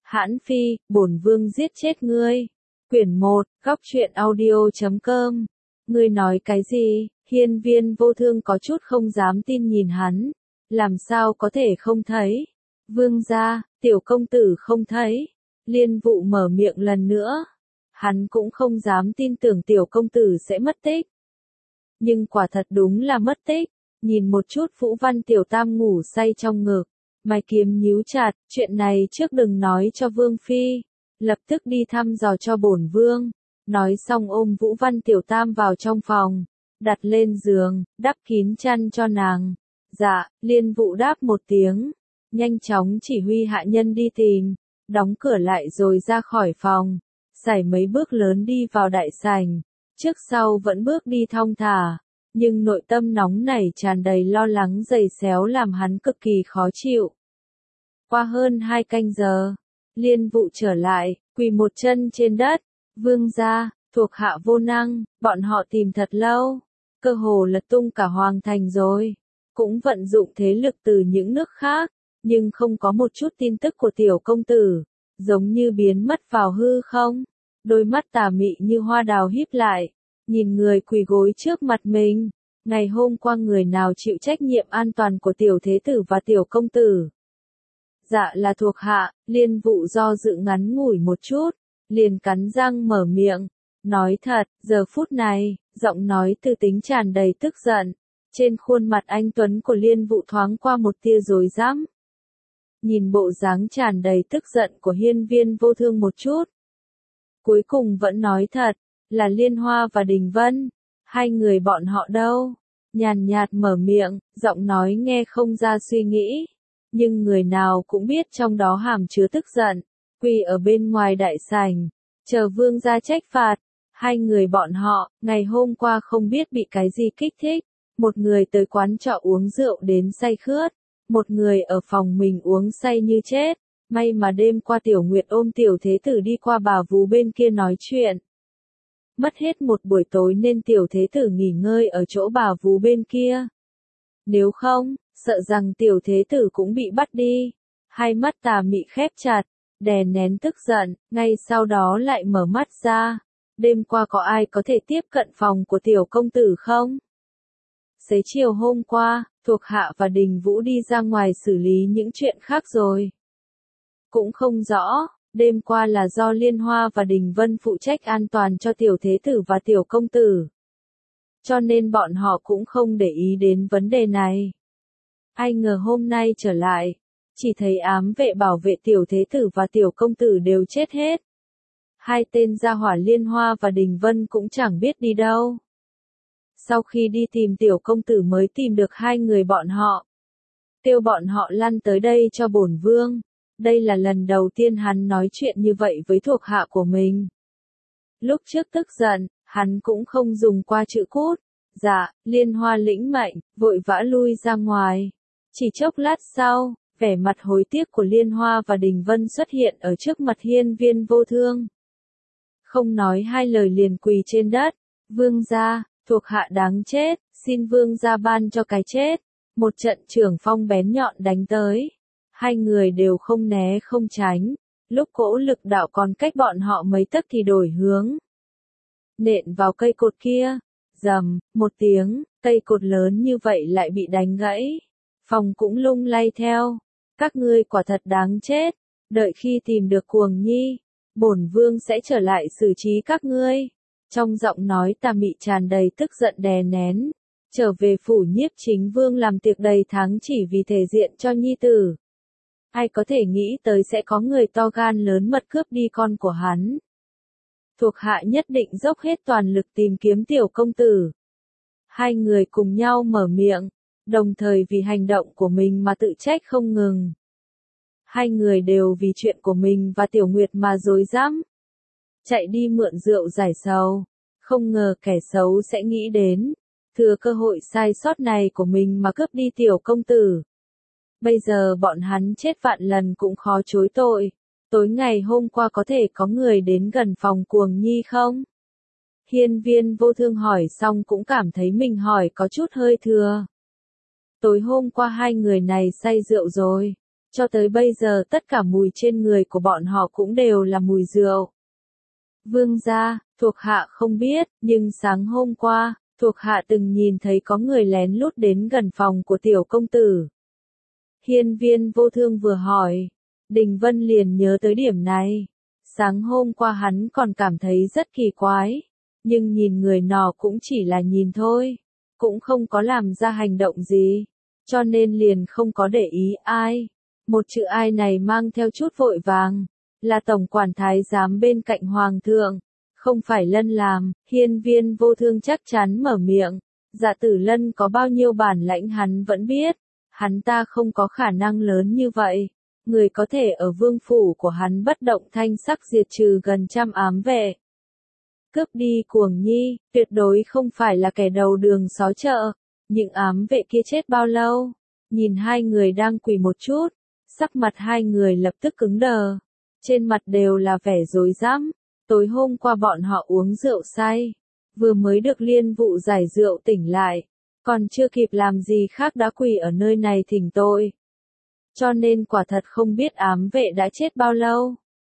Hãn Phi, bổn vương giết chết ngươi. Quyển 1, góc truyện audio.com. Ngươi nói cái gì? Hiên Viên Vô Thương có chút không dám tin nhìn hắn. Làm sao có thể không thấy? Vương gia, tiểu công tử không thấy. Liên Vụ mở miệng lần nữa. Hắn cũng không dám tin tưởng tiểu công tử sẽ mất tích. Nhưng quả thật đúng là mất tích. Nhìn một chút Vũ Văn Tiểu Tam ngủ say trong ngực. Mày kiếm nhíu chặt, chuyện này trước đừng nói cho Vương Phi. Lập tức đi thăm dò cho bổn vương. Nói xong ôm Vũ Văn Tiểu Tam vào trong phòng. Đặt lên giường, đắp kín chăn cho nàng. Dạ, Liên Vụ đáp một tiếng. Nhanh chóng chỉ huy hạ nhân đi tìm. Đóng cửa lại rồi ra khỏi phòng. Sải mấy bước lớn đi vào đại sảnh. Trước sau vẫn bước đi thong thả. Nhưng nội tâm nóng nảy tràn đầy lo lắng dày xéo làm hắn cực kỳ khó chịu. Qua hơn 2 canh giờ, Liên Vụ trở lại, quỳ một chân trên đất. Vương gia, thuộc hạ vô năng, bọn họ tìm thật lâu. Cơ hồ lật tung cả hoàng thành rồi. Cũng vận dụng thế lực từ những nước khác, nhưng không có một chút tin tức của tiểu công tử. Giống như biến mất vào hư không. Đôi mắt tà mị như hoa đào híp lại. Nhìn người quỳ gối trước mặt mình. Ngày hôm qua người nào chịu trách nhiệm an toàn của tiểu thế tử và tiểu công tử? Dạ là thuộc hạ. Liên Vụ do dự ngắn ngủi một chút. Liền cắn răng mở miệng. Nói thật, giờ phút này, giọng nói tư tính tràn đầy tức giận. Trên khuôn mặt anh Tuấn của Liên Vụ thoáng qua một tia rối rắm. Nhìn bộ dáng tràn đầy tức giận của Hiên Viên Vô Thương một chút. Cuối cùng vẫn nói thật, là Liên Hoa và Đình Vân. Hai người bọn họ đâu? Nhàn nhạt mở miệng, giọng nói nghe không ra suy nghĩ. Nhưng người nào cũng biết trong đó hàm chứa tức giận. Quỳ ở bên ngoài đại sảnh, chờ vương gia trách phạt. Hai người bọn họ, ngày hôm qua không biết bị cái gì kích thích. Một người tới quán trọ uống rượu đến say khướt. Một người ở phòng mình uống say như chết. May mà đêm qua Tiểu Nguyệt ôm tiểu thế tử đi qua bà vú bên kia nói chuyện. Mất hết một buổi tối nên tiểu thế tử nghỉ ngơi ở chỗ bà vú bên kia. Nếu không, sợ rằng tiểu thế tử cũng bị bắt đi. Hai mắt tà mị khép chặt, đè nén tức giận, ngay sau đó lại mở mắt ra. Đêm qua có ai có thể tiếp cận phòng của tiểu công tử không? Xế chiều hôm qua, thuộc hạ và Đình Vũ đi ra ngoài xử lý những chuyện khác rồi. Cũng không rõ, đêm qua là do Liên Hoa và Đình Vân phụ trách an toàn cho tiểu thế tử và tiểu công tử. Cho nên bọn họ cũng không để ý đến vấn đề này. Ai ngờ hôm nay trở lại, chỉ thấy ám vệ bảo vệ tiểu thế tử và tiểu công tử đều chết hết. Hai tên gia hỏa Liên Hoa và Đình Vân cũng chẳng biết đi đâu. Sau khi đi tìm tiểu công tử mới tìm được hai người bọn họ. Kêu bọn họ lăn tới đây cho bổn vương. Đây là lần đầu tiên hắn nói chuyện như vậy với thuộc hạ của mình. Lúc trước tức giận, hắn cũng không dùng qua chữ cút. Dạ, Liên Hoa lĩnh mệnh, vội vã lui ra ngoài. Chỉ chốc lát sau, vẻ mặt hối tiếc của Liên Hoa và Đình Vân xuất hiện ở trước mặt Hiên Viên Vô Thương. Không nói hai lời liền quỳ trên đất. Vương gia, thuộc hạ đáng chết, xin vương gia ban cho cái chết. Một trận trưởng phong bén nhọn đánh tới. Hai người đều không né không tránh. Lúc cỗ lực đạo còn cách bọn họ mấy tấc thì đổi hướng. Nện vào cây cột kia. Rầm, một tiếng, cây cột lớn như vậy lại bị đánh gãy. Phòng cũng lung lay theo. Các ngươi quả thật đáng chết. Đợi khi tìm được Cuồng Nhi, bổn vương sẽ trở lại xử trí các ngươi. Trong giọng nói tà mị tràn đầy tức giận đè nén. Trở về phủ Nhiếp Chính Vương làm tiệc đầy tháng chỉ vì thể diện cho nhi tử. Ai có thể nghĩ tới sẽ có người to gan lớn mật cướp đi con của hắn. Thuộc hạ nhất định dốc hết toàn lực tìm kiếm tiểu công tử. Hai người cùng nhau mở miệng, đồng thời vì hành động của mình mà tự trách không ngừng. Hai người đều vì chuyện của mình và Tiểu Nguyệt mà rối rắm. Chạy đi mượn rượu giải sầu. Không ngờ kẻ xấu sẽ nghĩ đến. Thừa cơ hội sai sót này của mình mà cướp đi tiểu công tử. Bây giờ bọn hắn chết vạn lần cũng khó chối tội. Tối ngày hôm qua có thể có người đến gần phòng Cuồng Nhi không? Hiên Viên Vô Thương hỏi xong cũng cảm thấy mình hỏi có chút hơi thừa. Tối hôm qua hai người này say rượu rồi. Cho tới bây giờ tất cả mùi trên người của bọn họ cũng đều là mùi rượu. Vương gia, thuộc hạ không biết, nhưng sáng hôm qua, thuộc hạ từng nhìn thấy có người lén lút đến gần phòng của tiểu công tử. Hiên Viên Vô Thương vừa hỏi, Đình Vân liền nhớ tới điểm này. Sáng hôm qua hắn còn cảm thấy rất kỳ quái, nhưng nhìn người nọ cũng chỉ là nhìn thôi, cũng không có làm ra hành động gì, cho nên liền không có để ý ai. Một chữ ai này mang theo chút vội vàng, là tổng quản thái giám bên cạnh hoàng thượng, không phải Lân làm. Hiên Viên Vô Thương chắc chắn mở miệng, Dạ Tử Lân có bao nhiêu bản lãnh hắn vẫn biết, hắn ta không có khả năng lớn như vậy. Người có thể ở vương phủ của hắn bất động thanh sắc diệt trừ gần trăm ám vệ. Cướp đi Cuồng Nhi, tuyệt đối không phải là kẻ đầu đường xó chợ. Những ám vệ kia chết bao lâu? Nhìn hai người đang quỳ một chút, sắc mặt hai người lập tức cứng đờ. Trên mặt đều là vẻ rối rắm. Tối hôm qua bọn họ uống rượu say, vừa mới được Liên Vụ giải rượu tỉnh lại, còn chưa kịp làm gì khác đã quỳ ở nơi này thỉnh tội. Cho nên quả thật không biết ám vệ đã chết bao lâu.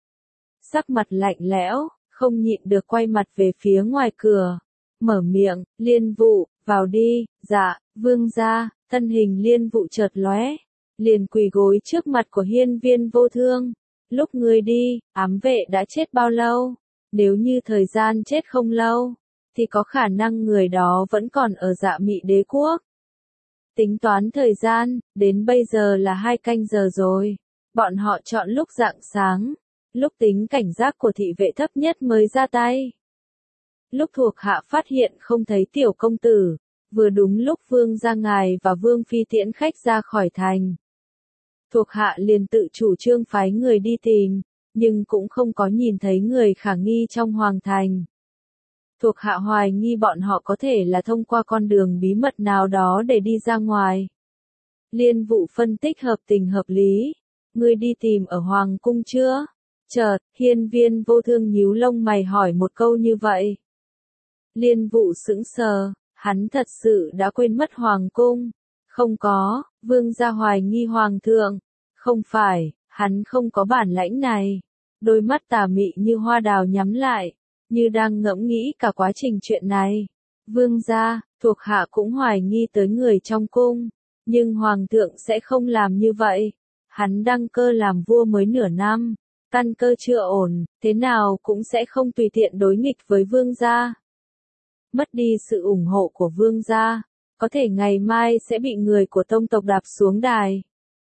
Sắc mặt lạnh lẽo, không nhịn được quay mặt về phía ngoài cửa, mở miệng, Liên Vụ, vào đi. Dạ, vương gia. Thân hình Liên Vụ chợt lóe, liền quỳ gối trước mặt của Hiên Viên Vô Thương. Lúc ngươi đi, ám vệ đã chết bao lâu? Nếu như thời gian chết không lâu, thì có khả năng người đó vẫn còn ở Dạ Mị Đế quốc. Tính toán thời gian, đến bây giờ là 2 canh giờ rồi. Bọn họ chọn lúc rạng sáng, lúc tính cảnh giác của thị vệ thấp nhất mới ra tay. Lúc thuộc hạ phát hiện không thấy tiểu công tử, vừa đúng lúc vương gia ngài và vương phi tiễn khách ra khỏi thành. Thuộc hạ liền tự chủ trương phái người đi tìm, nhưng cũng không có nhìn thấy người khả nghi trong hoàng thành. Thuộc hạ hoài nghi bọn họ có thể là thông qua con đường bí mật nào đó để đi ra ngoài. Liên Vụ phân tích hợp tình hợp lý. Ngươi đi tìm ở hoàng cung chưa? Chợt, Hiên Viên Vô Thương nhíu lông mày hỏi một câu như vậy. Liên Vụ sững sờ, hắn thật sự đã quên mất hoàng cung. Không có, vương gia hoài nghi hoàng thượng. Không phải, hắn không có bản lãnh này. Đôi mắt tà mị như hoa đào nhắm lại, như đang ngẫm nghĩ cả quá trình chuyện này. Vương gia, thuộc hạ cũng hoài nghi tới người trong cung, nhưng hoàng thượng sẽ không làm như vậy. Hắn đăng cơ làm vua mới nửa năm, căn cơ chưa ổn, thế nào cũng sẽ không tùy tiện đối nghịch với vương gia. Mất đi sự ủng hộ của vương gia, có thể ngày mai sẽ bị người của tông tộc đạp xuống đài.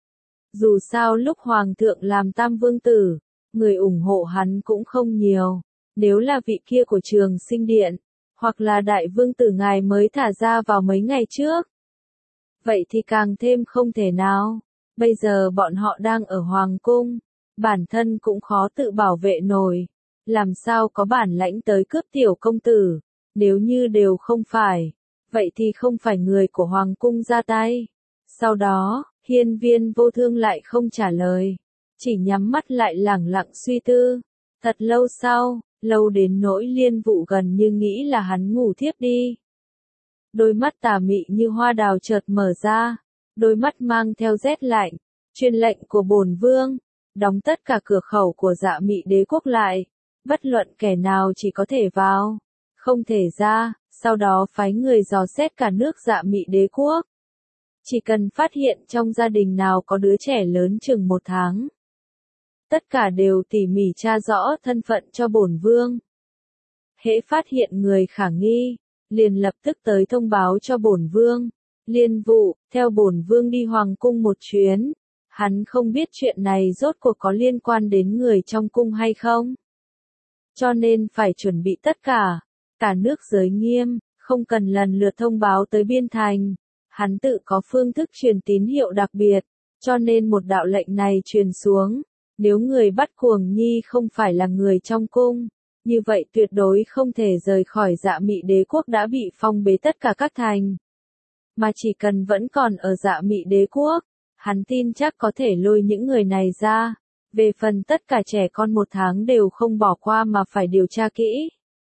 Dù sao lúc hoàng thượng làm tam vương tử, người ủng hộ hắn cũng không nhiều. Nếu là vị kia của Trường Sinh Điện, hoặc là đại vương tử ngài mới thả ra vào mấy ngày trước, vậy thì càng thêm không thể nào. Bây giờ bọn họ đang ở hoàng cung, bản thân cũng khó tự bảo vệ nổi, làm sao có bản lãnh tới cướp tiểu công tử. Nếu như đều không phải, vậy thì không phải người của hoàng cung ra tay. Sau đó, Hiên Viên Vô Thương lại không trả lời, chỉ nhắm mắt lại lẳng lặng suy tư. Thật lâu sau, lâu đến nỗi Liên Vụ gần như nghĩ là hắn ngủ thiếp đi. Đôi mắt tà mị như hoa đào chợt mở ra, đôi mắt mang theo rét lạnh, truyền lệnh của bổn vương, đóng tất cả cửa khẩu của Dạ Mị Đế quốc lại, bất luận kẻ nào chỉ có thể vào, không thể ra, sau đó phái người dò xét cả nước Dạ Mị Đế quốc. Chỉ cần phát hiện trong gia đình nào có đứa trẻ lớn chừng 1 tháng, tất cả đều tỉ mỉ tra rõ thân phận cho bổn vương. Hễ phát hiện người khả nghi, liền lập tức tới thông báo cho bổn vương. Liên Vụ, theo bổn vương đi hoàng cung một chuyến. Hắn không biết chuyện này rốt cuộc có liên quan đến người trong cung hay không. Cho nên phải chuẩn bị tất cả nước giới nghiêm, không cần lần lượt thông báo tới biên thành. Hắn tự có phương thức truyền tín hiệu đặc biệt, cho nên một đạo lệnh này truyền xuống. Nếu người bắt Cuồng Nhi không phải là người trong cung, như vậy tuyệt đối không thể rời khỏi Dạ Mị Đế quốc đã bị phong bế tất cả các thành. Mà chỉ cần vẫn còn ở Dạ Mị Đế quốc, hắn tin chắc có thể lôi những người này ra. Về phần tất cả trẻ con 1 tháng đều không bỏ qua mà phải điều tra kỹ.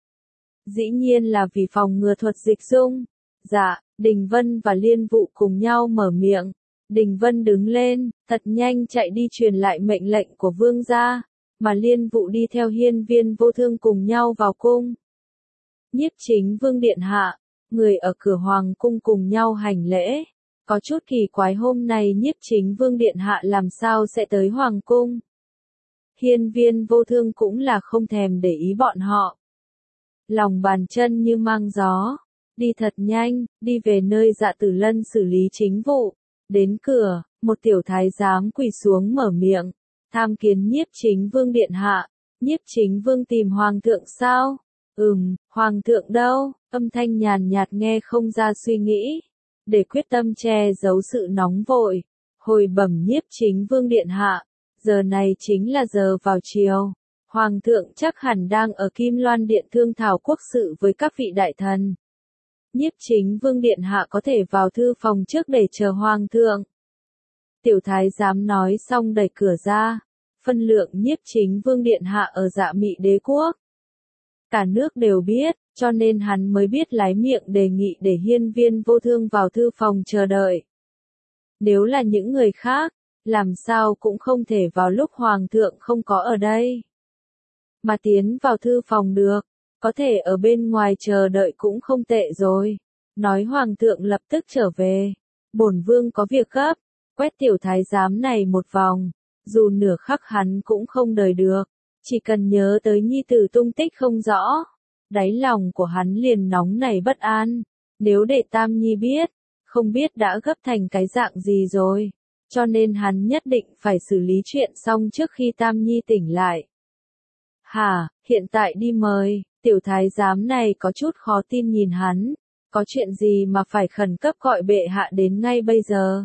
Dĩ nhiên là vì phòng ngừa thuật dịch dung. Dạ, Đình Vân và Liên Vụ cùng nhau mở miệng. Đình Vân đứng lên, thật nhanh chạy đi truyền lại mệnh lệnh của vương gia, mà Liên Vụ đi theo Hiên Viên Vô Thương cùng nhau vào cung. Nhiếp Chính Vương điện hạ, người ở cửa hoàng cung cùng nhau hành lễ. Có chút kỳ quái hôm nay Nhiếp Chính Vương điện hạ làm sao sẽ tới hoàng cung. Hiên Viên Vô Thương cũng là không thèm để ý bọn họ. Lòng bàn chân như mang gió, đi thật nhanh, đi về nơi Dạ Tử Lân xử lý chính vụ. Đến cửa, một tiểu thái giám quỳ xuống mở miệng, tham kiến Nhiếp Chính Vương điện hạ. Nhiếp Chính Vương tìm hoàng thượng sao? Hoàng thượng đâu? Âm thanh nhàn nhạt nghe không ra suy nghĩ. Để quyết tâm che giấu sự nóng vội, hồi bẩm Nhiếp Chính Vương điện hạ, giờ này chính là giờ vào chiều. Hoàng thượng chắc hẳn đang ở Kim Loan Điện thương thảo quốc sự với các vị đại thần. Nhiếp Chính Vương điện hạ có thể vào thư phòng trước để chờ hoàng thượng. Tiểu thái giám nói xong đẩy cửa ra. Phân lượng Nhiếp Chính Vương điện hạ ở Dạ Mị Đế quốc, cả nước đều biết, cho nên hắn mới biết lái miệng đề nghị để Hiên Viên Vô Thương vào thư phòng chờ đợi. Nếu là những người khác, làm sao cũng không thể vào lúc hoàng thượng không có ở đây. Mà tiến vào thư phòng được, có thể ở bên ngoài chờ đợi cũng không tệ rồi. Nói hoàng thượng lập tức trở về, bổn vương có việc gấp, quét tiểu thái giám này một vòng, dù nửa khắc hắn cũng không đời được, chỉ cần nhớ tới nhi tử tung tích không rõ, đáy lòng của hắn liền nóng nảy bất an, nếu để Tam Nhi biết, không biết đã gấp thành cái dạng gì rồi, cho nên hắn nhất định phải xử lý chuyện xong trước khi Tam Nhi tỉnh lại. Hả, hiện tại đi mời, tiểu thái giám này có chút khó tin nhìn hắn, có chuyện gì mà phải khẩn cấp gọi bệ hạ đến ngay bây giờ?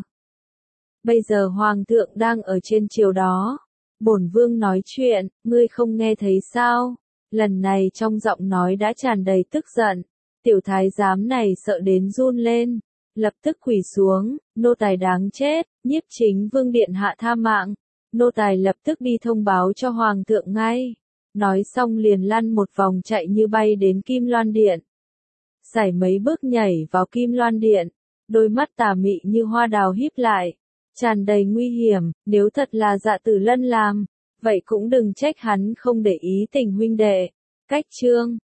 Bây giờ hoàng thượng đang ở trên triều đó, bổn vương nói chuyện, ngươi không nghe thấy sao? Lần này trong giọng nói đã tràn đầy tức giận, tiểu thái giám này sợ đến run lên, lập tức quỳ xuống, nô tài đáng chết, Nhiếp Chính Vương điện hạ tha mạng, nô tài lập tức đi thông báo cho hoàng thượng ngay. Nói xong liền lăn một vòng chạy như bay đến Kim Loan Điện. Sải mấy bước nhảy vào Kim Loan Điện, đôi mắt tà mị như hoa đào híp lại, tràn đầy nguy hiểm, nếu thật là Dạ Tử Lân làm, vậy cũng đừng trách hắn không để ý tình huynh đệ. Cách chương